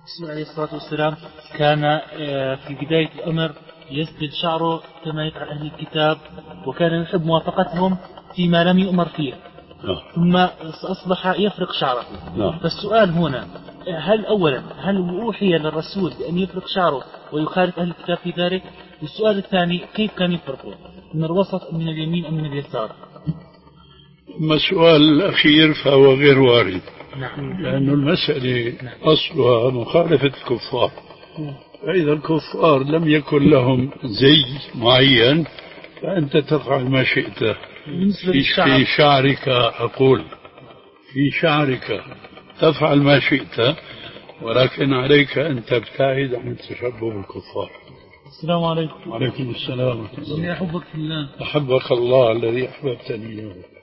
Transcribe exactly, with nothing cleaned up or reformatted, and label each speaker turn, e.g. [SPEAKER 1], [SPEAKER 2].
[SPEAKER 1] الرسول عليه الصلاة والسلام كان في بداية الأمر يسدل شعره كما يفعل أهل الكتاب، وكان يحب موافقتهم فيما لم يؤمر فيه، ثم أصبح يفرق شعره. فالسؤال هنا، هل أولا هل أوحي للرسول بأن يفرق شعره ويخالف أهل الكتاب في ذلك؟ والسؤال الثاني، كيف كان يفرقه من الوسط من اليمين أم من اليسار؟
[SPEAKER 2] أما السؤال الأخير فهو غير وارد.
[SPEAKER 1] نعم.
[SPEAKER 2] لأن المسألة أصلها مخالفة الكفار، فإذا الكفار لم يكن لهم زي معين فأنت تفعل ما شئت في, في شعرك. أقول في شعرك تفعل ما شئت، ولكن عليك أن تبتعد عن التشبه بالكفار.
[SPEAKER 1] السلام عليكم.
[SPEAKER 2] وعليكم السلام.
[SPEAKER 1] أحبك في الله.
[SPEAKER 2] أحبك الله الذي أحببتني له.